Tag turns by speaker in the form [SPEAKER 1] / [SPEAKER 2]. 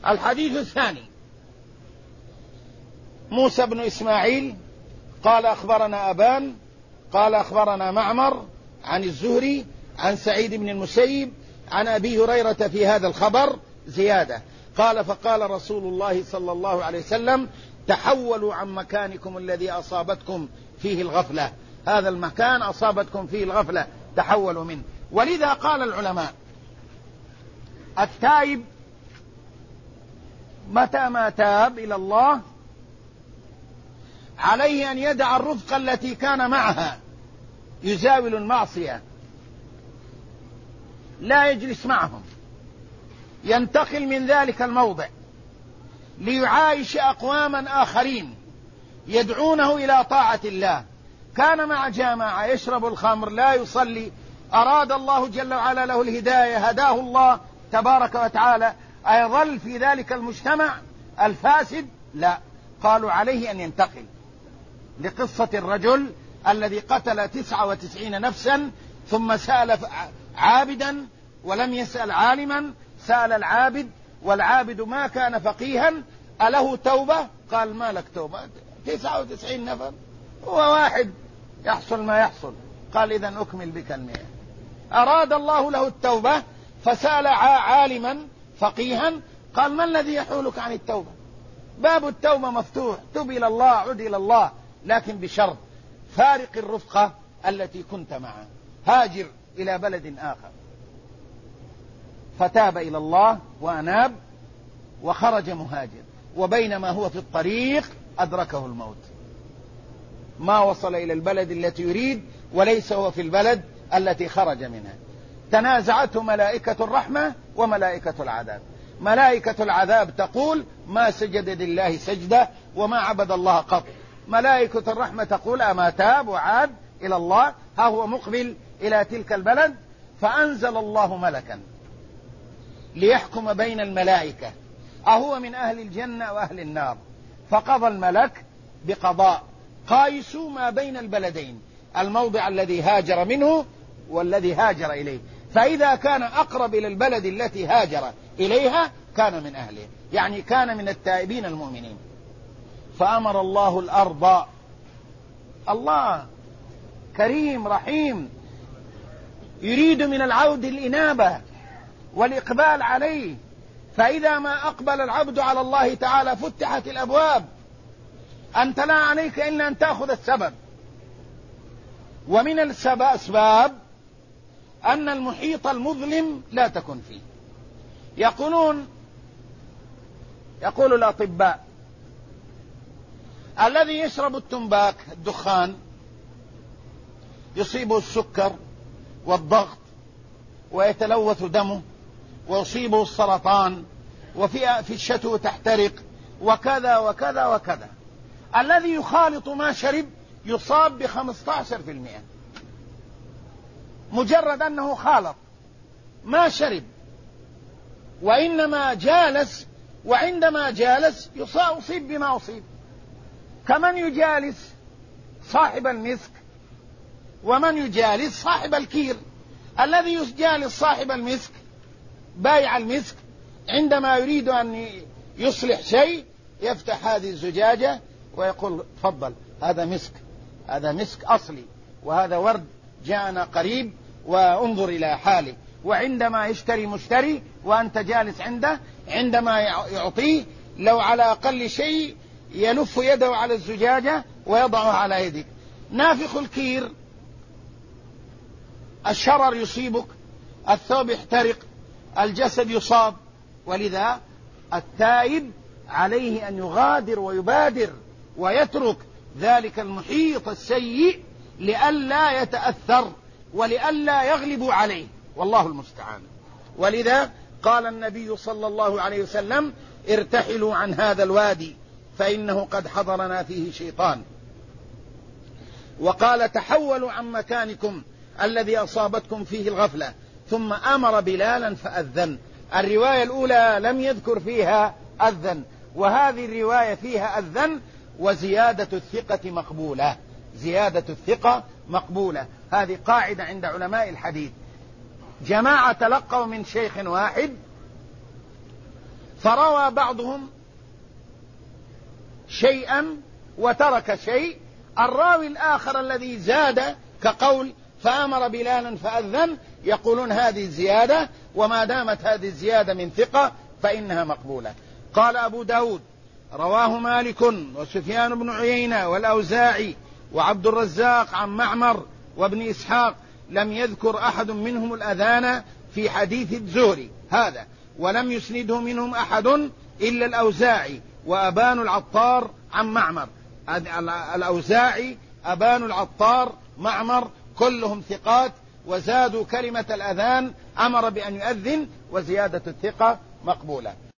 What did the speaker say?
[SPEAKER 1] الحديث الثاني: موسى بن إسماعيل قال أخبرنا أبان قال أخبرنا معمر عن الزهري عن سعيد بن المسيب عن أبي هريرة في هذا الخبر زيادة. قال: فقال رسول الله صلى الله عليه وسلم: تحولوا عن مكانكم الذي أصابتكم فيه الغفلة. هذا المكان أصابتكم فيه الغفلة، تحولوا منه. ولذا قال العلماء: التائب متى ما تاب إلى الله عليه أن يدع الرفقة التي كان معها يزاول المعصية، لا يجلس معهم، ينتقل من ذلك الموضع ليعايش أقواما آخرين يدعونه إلى طاعة الله. كان مع جماعة يشرب الخمر، لا يصلي، أراد الله جل وعلا له الهداية، هداه الله تبارك وتعالى، أيظل في ذلك المجتمع الفاسد؟ لا، قالوا عليه أن ينتقل. لقصة الرجل الذي قتل 99 نفسا ثم سأل عابدا ولم يسأل عالما، سأل العابد والعابد ما كان فقيها: أله توبة؟ قال: ما لك توبة، 99 نفر هو واحد يحصل ما يحصل. قال: إذن أكمل بك 100. أراد الله له التوبة فسأل عالما فقيها، قال: ما الذي يحولك عن التوبة؟ باب التوبة مفتوح، تب إلى الله، عد إلى الله، لكن بشرط: فارق الرفقة التي كنت معها، هاجر إلى بلد آخر. فتاب إلى الله وأناب وخرج مهاجر، وبينما هو في الطريق أدركه الموت، ما وصل إلى البلد التي يريد وليس هو في البلد التي خرج منها. تنازعته ملائكة الرحمة وملائكة العذاب. ملائكة العذاب تقول: ما سجد لله سجدة وما عبد الله قط. ملائكة الرحمة تقول: أما تاب وعاد إلى الله، ها هو مقبل إلى تلك البلد. فأنزل الله ملكا ليحكم بين الملائكة، أهو من أهل الجنة وأهل النار. فقضى الملك بقضاء، قايسوا ما بين البلدين، الموضع الذي هاجر منه والذي هاجر إليه، فإذا كان أقرب إلى البلد التي هاجر إليها كان من أهله، يعني كان من التائبين المؤمنين. فأمر الله الأرض، الله كريم رحيم، يريد من العود الإنابة والإقبال عليه. فإذا ما أقبل العبد على الله تعالى فتحت الأبواب. أنت لا عليك إلا أن تأخذ السبب، ومن الأسباب أن المحيط المظلم لا تكن فيه. يقول الأطباء: الذي يشرب التنباك، الدخان، يصيبه السكر والضغط ويتلوث دمه ويصيبه السرطان وفي الشتو تحترق وكذا وكذا وكذا. الذي يخالط ما شرب يصاب ب15%، مجرد أنه خالط ما شرب وإنما جالس، وعندما جالس يصيب بما أصيب. كمن يجالس صاحب المسك ومن يجالس صاحب الكير. الذي يجالس صاحب المسك بايع المسك عندما يريد أن يصلح شيء يفتح هذه الزجاجة ويقول: تفضل، هذا مسك، هذا مسك أصلي، وهذا ورد جاءنا قريب، وانظر إلى حاله. وعندما يشتري مشتري وأنت جالس عنده، عندما يعطيه لو على أقل شيء يلف يده على الزجاجة ويضعها على يدك. نافخ الكير، الشرر يصيبك، الثوب يحترق، الجسد يصاب. ولذا التائب عليه أن يغادر ويبادر ويترك ذلك المحيط السيء لئلا يتأثر ولئلا يغلب عليه، والله المستعان. ولذا قال النبي صلى الله عليه وسلم: ارتحلوا عن هذا الوادي فإنه قد حضرنا فيه شيطان. وقال: تحولوا عن مكانكم الذي أصابتكم فيه الغفلة. ثم أمر بلالا فأذن. الرواية الأولى لم يذكر فيها أذن، وهذه الرواية فيها أذن، وزيادة الثقة مقبولة. زيادة الثقة مقبولة، هذه قاعدة عند علماء الحديث. جماعة تلقوا من شيخ واحد فروى بعضهم شيئا وترك شيء، الراوي الآخر الذي زاد كقول فأمر بلالا فأذن، يقولون هذه زيادة، وما دامت هذه الزيادة من ثقة فإنها مقبولة. قال أبو داود رواه مالك وسفيان بن عيينة والأوزاعي وعبد الرزاق عن معمر وابن إسحاق، لم يذكر أحد منهم الأذان في حديث الزهري هذا، ولم يسنده منهم أحد إلا الأوزاعي وأبان العطار عن معمر. الأوزاعي، أبان العطار، معمر، كلهم ثقات، وزادوا كلمة الأذان، أمر بأن يؤذن، وزيادة الثقة مقبولة.